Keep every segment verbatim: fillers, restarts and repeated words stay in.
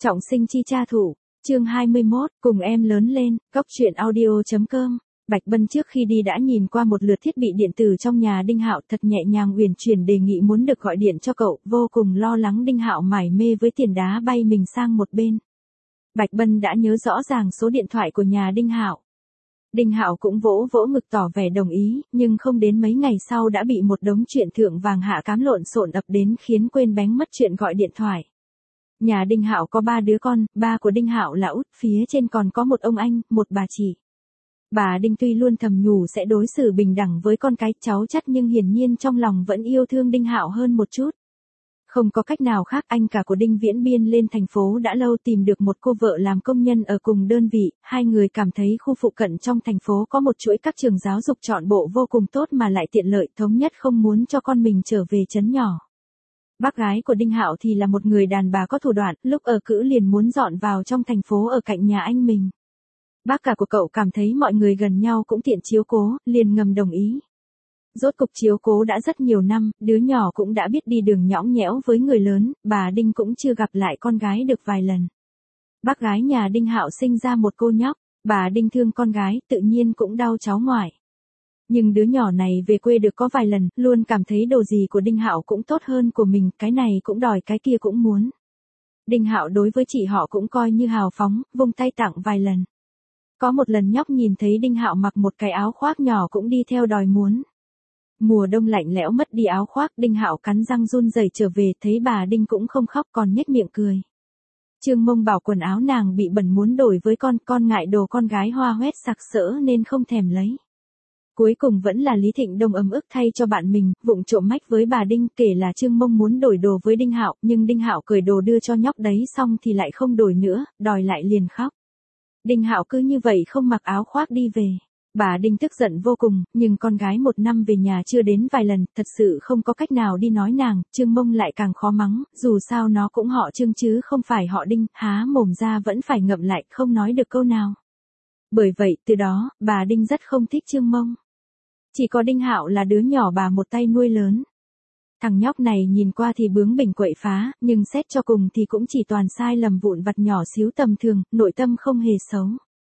Trọng sinh chi cha thủ, chương hai mươi mốt, cùng em lớn lên, góc truyện audio.com. Bạch Bân trước khi đi đã nhìn qua một lượt thiết bị điện tử trong nhà Đinh Hạo, thật nhẹ nhàng uyển chuyển đề nghị muốn được gọi điện cho cậu, vô cùng lo lắng Đinh Hạo mải mê với tiền đá bay mình sang một bên. Bạch Bân đã nhớ rõ ràng số điện thoại của nhà Đinh Hạo. Đinh Hạo cũng vỗ vỗ ngực tỏ vẻ đồng ý, nhưng không đến mấy ngày sau đã bị một đống chuyện thượng vàng hạ cám lộn xộn ập đến khiến quên bén mất chuyện gọi điện thoại. Nhà Đinh Hạo có ba đứa con, ba của Đinh Hạo là út, phía trên còn có một ông anh, một bà chị. Bà Đinh tuy luôn thầm nhủ sẽ đối xử bình đẳng với con cái cháu chắt nhưng hiển nhiên trong lòng vẫn yêu thương Đinh Hạo hơn một chút. Không có cách nào khác, anh cả của Đinh Viễn Biên lên thành phố đã lâu tìm được một cô vợ làm công nhân ở cùng đơn vị, hai người cảm thấy khu phụ cận trong thành phố có một chuỗi các trường giáo dục trọn bộ vô cùng tốt mà lại tiện lợi, thống nhất không muốn cho con mình trở về trấn nhỏ. Bác gái của Đinh Hạo thì là một người đàn bà có thủ đoạn, lúc ở cữ liền muốn dọn vào trong thành phố ở cạnh nhà anh mình. Bác cả của cậu cảm thấy mọi người gần nhau cũng tiện chiếu cố, liền ngầm đồng ý. Rốt cục chiếu cố đã rất nhiều năm, đứa nhỏ cũng đã biết đi đường nhõng nhẽo với người lớn, bà Đinh cũng chưa gặp lại con gái được vài lần. Bác gái nhà Đinh Hạo sinh ra một cô nhóc, bà Đinh thương con gái, tự nhiên cũng đau cháu ngoại. Nhưng đứa nhỏ này về quê được có vài lần, luôn cảm thấy đồ gì của Đinh Hạo cũng tốt hơn của mình, cái này cũng đòi cái kia cũng muốn. Đinh Hạo đối với chị họ cũng coi như hào phóng, vung tay tặng vài lần. Có một lần nhóc nhìn thấy Đinh Hạo mặc một cái áo khoác nhỏ cũng đi theo đòi muốn. Mùa đông lạnh lẽo mất đi áo khoác, Đinh Hạo cắn răng run rẩy trở về, thấy bà Đinh cũng không khóc còn nhếch miệng cười. Trương Mông bảo quần áo nàng bị bẩn muốn đổi với con, con ngại đồ con gái hoa hoét sặc sỡ nên không thèm lấy. Cuối cùng vẫn là Lý Thịnh Đông ấm ức thay cho bạn mình, vụng trộm mách với bà Đinh kể là Trương Mông muốn đổi đồ với Đinh Hạo, nhưng Đinh Hạo cởi đồ đưa cho nhóc đấy xong thì lại không đổi nữa, đòi lại liền khóc. Đinh Hạo cứ như vậy không mặc áo khoác đi về. Bà Đinh tức giận vô cùng, nhưng con gái một năm về nhà chưa đến vài lần, thật sự không có cách nào đi nói nàng, Trương Mông lại càng khó mắng, dù sao nó cũng họ Trương chứ không phải họ Đinh, há mồm ra vẫn phải ngậm lại, không nói được câu nào. Bởi vậy, từ đó, bà Đinh rất không thích Trương Mông. Chỉ có Đinh Hạo là đứa nhỏ bà một tay nuôi lớn. Thằng nhóc này nhìn qua thì bướng bỉnh quậy phá, nhưng xét cho cùng thì cũng chỉ toàn sai lầm vụn vặt nhỏ xíu tầm thường, nội tâm không hề xấu.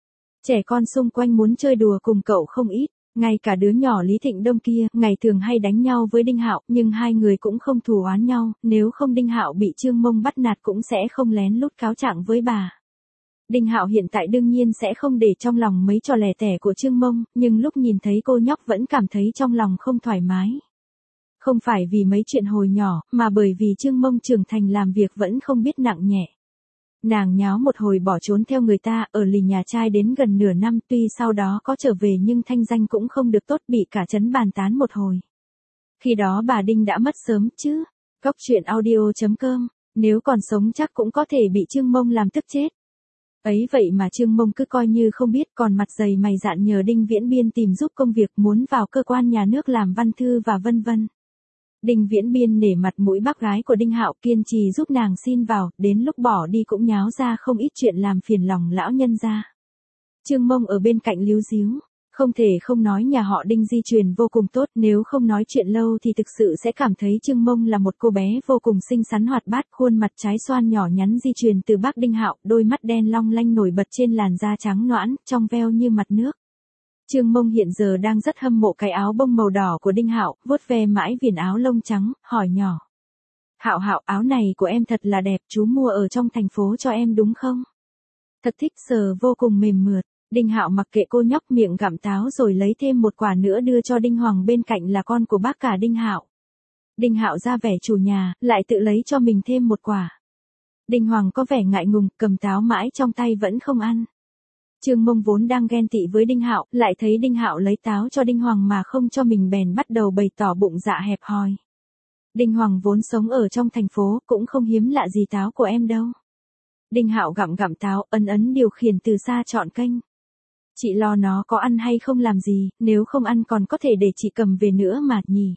Trẻ con xung quanh muốn chơi đùa cùng cậu không ít, ngay cả đứa nhỏ Lý Thịnh Đông kia, ngày thường hay đánh nhau với Đinh Hạo, nhưng hai người cũng không thù oán nhau, nếu không Đinh Hạo bị Trương Mông bắt nạt cũng sẽ không lén lút cáo trạng với bà. Đinh Hạo hiện tại đương nhiên sẽ không để trong lòng mấy trò lẻ tẻ của Trương Mông, nhưng lúc nhìn thấy cô nhóc vẫn cảm thấy trong lòng không thoải mái. Không phải vì mấy chuyện hồi nhỏ, mà bởi vì Trương Mông trưởng thành làm việc vẫn không biết nặng nhẹ. Nàng nháo một hồi bỏ trốn theo người ta, ở lì nhà trai đến gần nửa năm, tuy sau đó có trở về nhưng thanh danh cũng không được tốt, bị cả trấn bàn tán một hồi. Khi đó bà Đinh đã mất sớm chứ. Góc truyện audio.com, nếu còn sống chắc cũng có thể bị Trương Mông làm tức chết. Ấy vậy mà Trương Mông cứ coi như không biết, còn mặt dày mày dạn nhờ Đinh Viễn Biên tìm giúp công việc, muốn vào cơ quan nhà nước làm văn thư và vân vân. Đinh Viễn Biên nể mặt mũi bác gái của Đinh Hạo kiên trì giúp nàng xin vào, đến lúc bỏ đi cũng nháo ra không ít chuyện làm phiền lòng lão nhân gia. Trương Mông ở bên cạnh líu díu, không thể không nói nhà họ Đinh di truyền vô cùng tốt, nếu không nói chuyện lâu thì thực sự sẽ cảm thấy Trương Mông là một cô bé vô cùng xinh xắn hoạt bát, khuôn mặt trái xoan nhỏ nhắn di truyền từ bác Đinh Hạo, đôi mắt đen long lanh nổi bật trên làn da trắng nõn, trong veo như mặt nước. Trương Mông hiện giờ đang rất hâm mộ cái áo bông màu đỏ của Đinh Hạo, vuốt ve mãi viền áo lông trắng, hỏi nhỏ. Hạo Hạo, áo này của em thật là đẹp, chú mua ở trong thành phố cho em đúng không? Thật thích, sờ vô cùng mềm mượt. Đinh Hạo mặc kệ cô nhóc miệng gặm táo rồi lấy thêm một quả nữa đưa cho Đinh Hoàng bên cạnh là con của bác cả Đinh Hạo. Đinh Hạo ra vẻ chủ nhà, lại tự lấy cho mình thêm một quả. Đinh Hoàng có vẻ ngại ngùng, cầm táo mãi trong tay vẫn không ăn. Trương Mông vốn đang ghen tị với Đinh Hạo, lại thấy Đinh Hạo lấy táo cho Đinh Hoàng mà không cho mình bèn bắt đầu bày tỏ bụng dạ hẹp hòi. Đinh Hoàng vốn sống ở trong thành phố, cũng không hiếm lạ gì táo của em đâu. Đinh Hạo gặm gặm táo, ấn ấn điều khiển từ xa chọn kênh. Chị lo nó có ăn hay không làm gì, nếu không ăn còn có thể để chị cầm về nữa mà nhỉ.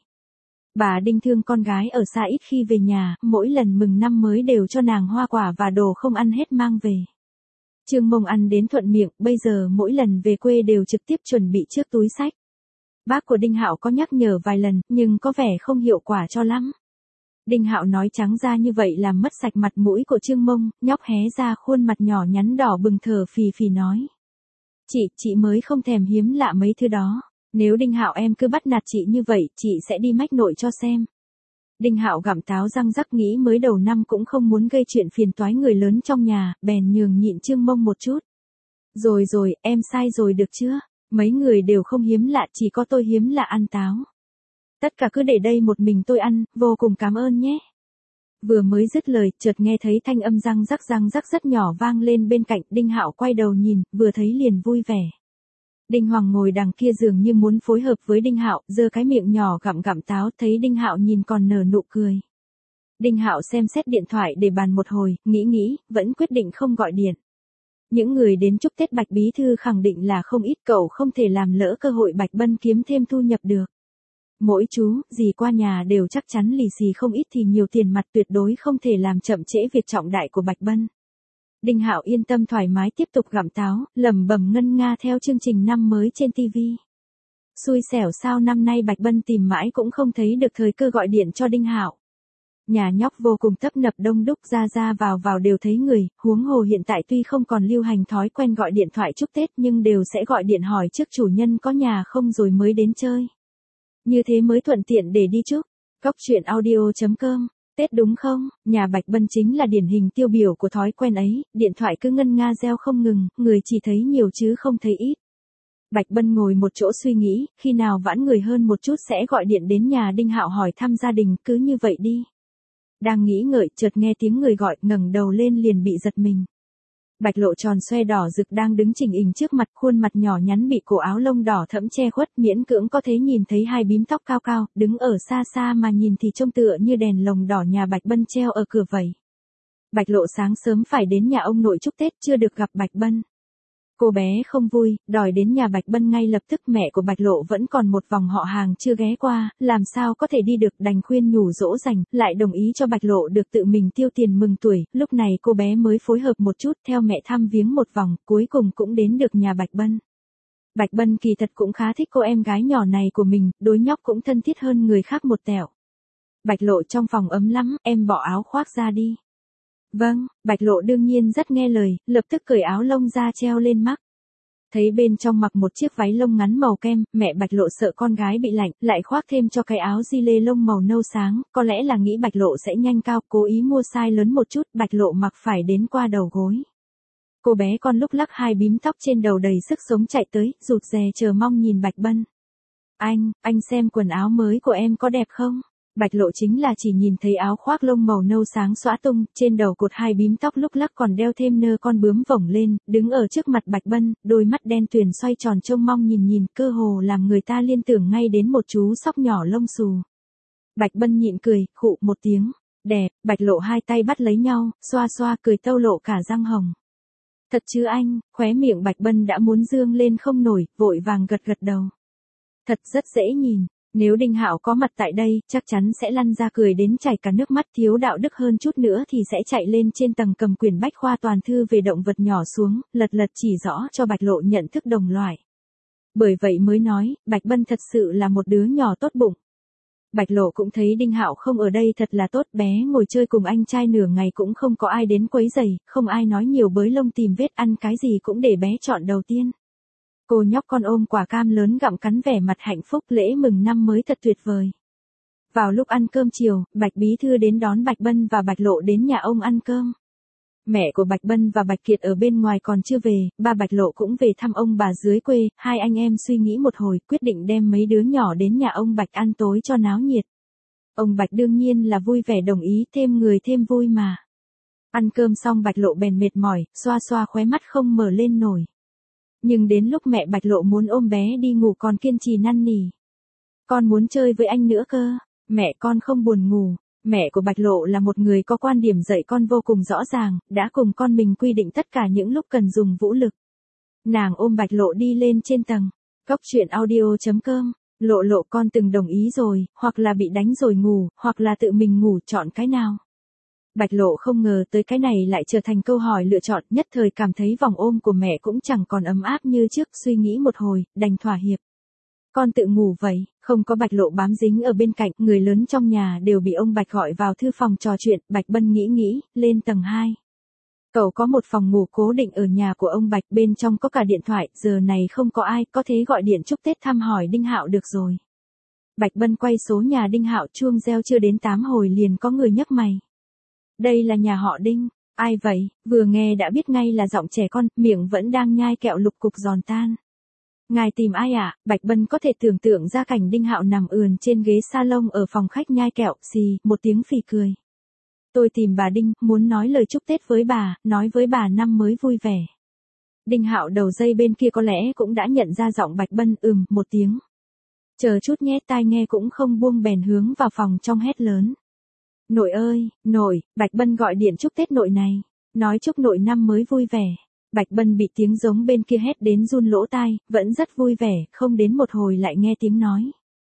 Bà Đinh thương con gái ở xa ít khi về nhà, mỗi lần mừng năm mới đều cho nàng hoa quả và đồ không ăn hết mang về. Trương Mông ăn đến thuận miệng, bây giờ mỗi lần về quê đều trực tiếp chuẩn bị trước túi xách. Bác của Đinh Hạo có nhắc nhở vài lần, nhưng có vẻ không hiệu quả cho lắm. Đinh Hạo nói trắng ra như vậy làm mất sạch mặt mũi của Trương Mông, nhóc hé ra khuôn mặt nhỏ nhắn đỏ bừng thở phì phì nói. Chị, chị mới không thèm hiếm lạ mấy thứ đó. Nếu Đinh Hạo em cứ bắt nạt chị như vậy, chị sẽ đi mách nội cho xem. Đinh Hạo gặm táo răng rắc nghĩ mới đầu năm cũng không muốn gây chuyện phiền toái người lớn trong nhà, bèn nhường nhịn Trương Mông một chút. Rồi rồi, em sai rồi được chưa? Mấy người đều không hiếm lạ, chỉ có tôi hiếm lạ ăn táo. Tất cả cứ để đây một mình tôi ăn, vô cùng cảm ơn nhé. Vừa mới dứt lời, chợt nghe thấy thanh âm răng rắc răng rắc rất nhỏ vang lên bên cạnh, Đinh Hạo quay đầu nhìn, vừa thấy liền vui vẻ. Đinh Hoàng ngồi đằng kia dường như muốn phối hợp với Đinh Hạo, giơ cái miệng nhỏ gặm gặm táo, thấy Đinh Hạo nhìn còn nở nụ cười. Đinh Hạo xem xét điện thoại để bàn một hồi, nghĩ nghĩ, vẫn quyết định không gọi điện. Những người đến chúc Tết Bạch Bí Thư khẳng định là không ít, cậu không thể làm lỡ cơ hội Bạch Bân kiếm thêm thu nhập được. Mỗi chú, gì qua nhà đều chắc chắn lì xì không ít thì nhiều tiền mặt tuyệt đối không thể làm chậm trễ việc trọng đại của Bạch Bân. Đinh Hạo yên tâm thoải mái tiếp tục gặm táo, lẩm bẩm ngân nga theo chương trình năm mới trên ti vi. Xui xẻo sao năm nay Bạch Bân tìm mãi cũng không thấy được thời cơ gọi điện cho Đinh Hạo. Nhà nhóc vô cùng tấp nập đông đúc, ra ra vào vào đều thấy người, huống hồ hiện tại tuy không còn lưu hành thói quen gọi điện thoại chúc Tết nhưng đều sẽ gọi điện hỏi trước chủ nhân có nhà không rồi mới đến chơi. Như thế mới thuận tiện để đi chúc. Cóc truyện audio chấm com. Tết đúng không? Nhà Bạch Bân chính là điển hình tiêu biểu của thói quen ấy, điện thoại cứ ngân nga reo không ngừng, người chỉ thấy nhiều chứ không thấy ít. Bạch Bân ngồi một chỗ suy nghĩ, khi nào vãn người hơn một chút sẽ gọi điện đến nhà Đinh Hạo hỏi thăm gia đình, cứ như vậy đi. Đang nghĩ ngợi, chợt nghe tiếng người gọi, ngẩng đầu lên liền bị giật mình. Bạch Lộ tròn xoe đỏ rực đang đứng chỉnh hình trước mặt, khuôn mặt nhỏ nhắn bị cổ áo lông đỏ thẫm che khuất, miễn cưỡng có thể nhìn thấy hai bím tóc cao cao, đứng ở xa xa mà nhìn thì trông tựa như đèn lồng đỏ nhà Bạch Bân treo ở cửa vậy. Bạch Lộ sáng sớm phải đến nhà ông nội chúc Tết, chưa được gặp Bạch Bân. Cô bé không vui, đòi đến nhà Bạch Bân ngay lập tức. Mẹ của Bạch Lộ vẫn còn một vòng họ hàng chưa ghé qua, làm sao có thể đi được, đành khuyên nhủ dỗ dành, lại đồng ý cho Bạch Lộ được tự mình tiêu tiền mừng tuổi. Lúc này cô bé mới phối hợp một chút, theo mẹ thăm viếng một vòng, cuối cùng cũng đến được nhà Bạch Bân. Bạch Bân kỳ thật cũng khá thích cô em gái nhỏ này của mình, đối nhóc cũng thân thiết hơn người khác một tẹo. Bạch Lộ trong phòng ấm lắm, em bỏ áo khoác ra đi. Vâng, Bạch Lộ đương nhiên rất nghe lời, lập tức cởi áo lông ra treo lên mắt. Thấy bên trong mặc một chiếc váy lông ngắn màu kem, mẹ Bạch Lộ sợ con gái bị lạnh, lại khoác thêm cho cái áo gi lê lông màu nâu sáng, có lẽ là nghĩ Bạch Lộ sẽ nhanh cao, cố ý mua size lớn một chút, Bạch Lộ mặc phải đến qua đầu gối. Cô bé con lúc lắc hai bím tóc trên đầu đầy sức sống chạy tới, rụt rè chờ mong nhìn Bạch Bân. Anh, anh xem quần áo mới của em có đẹp không? Bạch Lộ chính là chỉ nhìn thấy áo khoác lông màu nâu sáng xõa tung, trên đầu cột hai bím tóc lúc lắc còn đeo thêm nơ con bướm vổng lên, đứng ở trước mặt Bạch Bân, đôi mắt đen tuyền xoay tròn trông mong nhìn nhìn, cơ hồ làm người ta liên tưởng ngay đến một chú sóc nhỏ lông xù. Bạch Bân nhịn cười, khụ một tiếng, đẹp. Bạch Lộ hai tay bắt lấy nhau, xoa xoa cười tâu lộ cả răng hồng. Thật chứ anh? Khóe miệng Bạch Bân đã muốn dương lên không nổi, vội vàng gật gật đầu. Thật rất dễ nhìn. Nếu Đinh Hạo có mặt tại đây, chắc chắn sẽ lăn ra cười đến chảy cả nước mắt, thiếu đạo đức hơn chút nữa thì sẽ chạy lên trên tầng cầm quyển bách khoa toàn thư về động vật nhỏ xuống, lật lật chỉ rõ cho Bạch Lộ nhận thức đồng loại. Bởi vậy mới nói, Bạch Bân thật sự là một đứa nhỏ tốt bụng. Bạch Lộ cũng thấy Đinh Hạo không ở đây thật là tốt, bé ngồi chơi cùng anh trai nửa ngày cũng không có ai đến quấy rầy, không ai nói nhiều bới lông tìm vết, ăn cái gì cũng để bé chọn đầu tiên. Cô nhóc con ôm quả cam lớn gặm cắn vẻ mặt hạnh phúc, lễ mừng năm mới thật tuyệt vời. Vào lúc ăn cơm chiều, Bạch Bí Thư đến đón Bạch Bân và Bạch Lộ đến nhà ông ăn cơm. Mẹ của Bạch Bân và Bạch Kiệt ở bên ngoài còn chưa về, ba Bạch Lộ cũng về thăm ông bà dưới quê, hai anh em suy nghĩ một hồi, quyết định đem mấy đứa nhỏ đến nhà ông Bạch ăn tối cho náo nhiệt. Ông Bạch đương nhiên là vui vẻ đồng ý, thêm người thêm vui mà. Ăn cơm xong Bạch Lộ bèn mệt mỏi, xoa xoa khóe mắt không mở lên nổi. Nhưng đến lúc mẹ Bạch Lộ muốn ôm bé đi ngủ còn kiên trì năn nỉ. Con muốn chơi với anh nữa cơ, mẹ con không buồn ngủ. Mẹ của Bạch Lộ là một người có quan điểm dạy con vô cùng rõ ràng, đã cùng con mình quy định tất cả những lúc cần dùng vũ lực. Nàng ôm Bạch Lộ đi lên trên tầng. Cóc truyện audio chấm com. Lộ Lộ con từng đồng ý rồi, hoặc là bị đánh rồi ngủ, hoặc là tự mình ngủ, chọn cái nào? Bạch Lộ không ngờ tới cái này lại trở thành câu hỏi lựa chọn, nhất thời cảm thấy vòng ôm của mẹ cũng chẳng còn ấm áp như trước, suy nghĩ một hồi, đành thỏa hiệp. Con tự ngủ vậy, Không có Bạch Lộ bám dính ở bên cạnh, người lớn trong nhà đều bị ông Bạch gọi vào thư phòng trò chuyện, Bạch Bân nghĩ nghĩ, lên tầng hai. Cậu có một phòng ngủ cố định ở nhà của ông Bạch, bên trong có cả điện thoại, giờ này không có ai, có thể gọi điện chúc Tết thăm hỏi Đinh Hạo được rồi. Bạch Bân quay số nhà Đinh Hạo, chuông reo chưa đến tám hồi liền có người nhấc mày. Đây là nhà họ Đinh, ai vậy? Vừa nghe đã biết ngay là giọng trẻ con, miệng vẫn đang nhai kẹo lục cục giòn tan. Ngài tìm ai ạ? À? Bạch Bân có thể tưởng tượng ra cảnh Đinh Hạo nằm ườn trên ghế salon ở phòng khách nhai kẹo, xì, một tiếng phì cười. Tôi tìm bà Đinh, muốn nói lời chúc Tết với bà, nói với bà năm mới vui vẻ. Đinh Hạo đầu dây bên kia có lẽ cũng đã nhận ra giọng Bạch Bân, ừm, một tiếng. Chờ chút nhé, tai nghe cũng không buông bèn hướng vào phòng trong hét lớn. Nội ơi, nội, Bạch Bân gọi điện chúc Tết nội này, nói chúc nội năm mới vui vẻ. Bạch Bân bị tiếng giống bên kia hét đến run lỗ tai, vẫn rất vui vẻ, không đến một hồi lại nghe tiếng nói.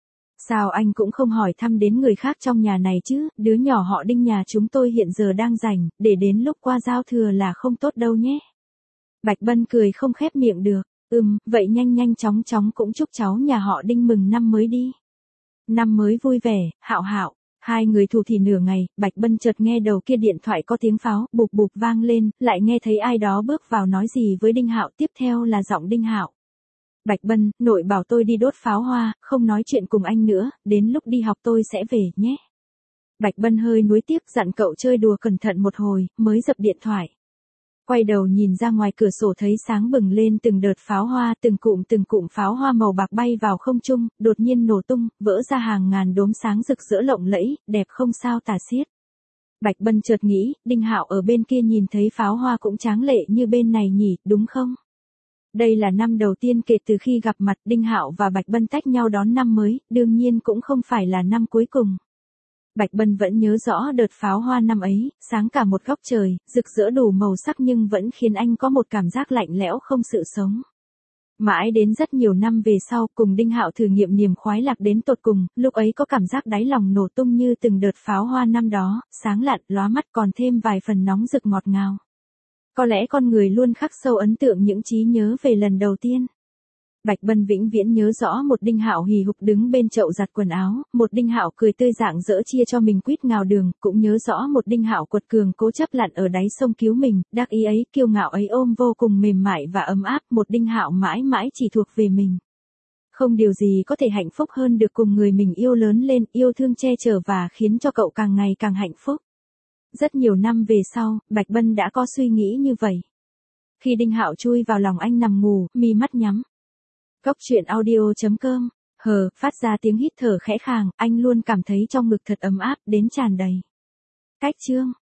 Sao anh cũng không hỏi thăm đến người khác trong nhà này chứ, đứa nhỏ họ Đinh nhà chúng tôi hiện giờ đang rảnh, để đến lúc qua giao thừa là không tốt đâu nhé. Bạch Bân cười không khép miệng được, ừm, vậy nhanh nhanh chóng chóng cũng chúc cháu nhà họ Đinh mừng năm mới đi. Năm mới vui vẻ, Hạo Hạo. Hai người thủ thỉ nửa ngày, Bạch Bân chợt nghe đầu kia điện thoại có tiếng pháo, bụp bụp vang lên, lại nghe thấy ai đó bước vào nói gì với Đinh Hạo, tiếp theo là giọng Đinh Hạo. Bạch Bân, nội bảo tôi đi đốt pháo hoa, không nói chuyện cùng anh nữa, đến lúc đi học tôi sẽ về, nhé. Bạch Bân hơi nuối tiếc dặn cậu chơi đùa cẩn thận một hồi, mới dập điện thoại. Quay đầu nhìn ra ngoài cửa sổ thấy sáng bừng lên từng đợt pháo hoa, từng cụm từng cụm pháo hoa màu bạc bay vào không trung, đột nhiên nổ tung, vỡ ra hàng ngàn đốm sáng rực rỡ lộng lẫy, đẹp không sao tả xiết. Bạch Bân chợt nghĩ, Đinh Hạo ở bên kia nhìn thấy pháo hoa cũng tráng lệ như bên này nhỉ, đúng không? Đây là năm đầu tiên kể từ khi gặp mặt, Đinh Hạo và Bạch Bân tách nhau đón năm mới, đương nhiên cũng không phải là năm cuối cùng. Bạch Bân vẫn nhớ rõ đợt pháo hoa năm ấy, sáng cả một góc trời, rực rỡ đủ màu sắc nhưng vẫn khiến anh có một cảm giác lạnh lẽo không sự sống. Mãi đến rất nhiều năm về sau, cùng Đinh Hạo thử nghiệm niềm khoái lạc đến tột cùng, lúc ấy có cảm giác đáy lòng nổ tung như từng đợt pháo hoa năm đó, sáng lạn, lóa mắt còn thêm vài phần nóng rực ngọt ngào. Có lẽ con người luôn khắc sâu ấn tượng những trí nhớ về lần đầu tiên. Bạch Bân vĩnh viễn nhớ rõ một Đinh Hạo hì hục đứng bên chậu giặt quần áo, một Đinh Hạo cười tươi rạng rỡ chia cho mình quýt ngào đường, cũng nhớ rõ một Đinh Hạo quật cường cố chấp lặn ở đáy sông cứu mình, đắc ý ấy, kiêu ngạo ấy ôm vô cùng mềm mại và ấm áp, một Đinh Hạo mãi mãi chỉ thuộc về mình. Không điều gì có thể hạnh phúc hơn được cùng người mình yêu lớn lên, yêu thương che chở và khiến cho cậu càng ngày càng hạnh phúc. Rất nhiều năm về sau, Bạch Bân đã có suy nghĩ như vậy. Khi Đinh Hạo chui vào lòng anh nằm ngủ, mi mắt nhắm. Góc truyện audio chấm com, hờ, phát ra tiếng hít thở khẽ khàng, anh luôn cảm thấy trong ngực thật ấm áp, đến tràn đầy. Cách chương.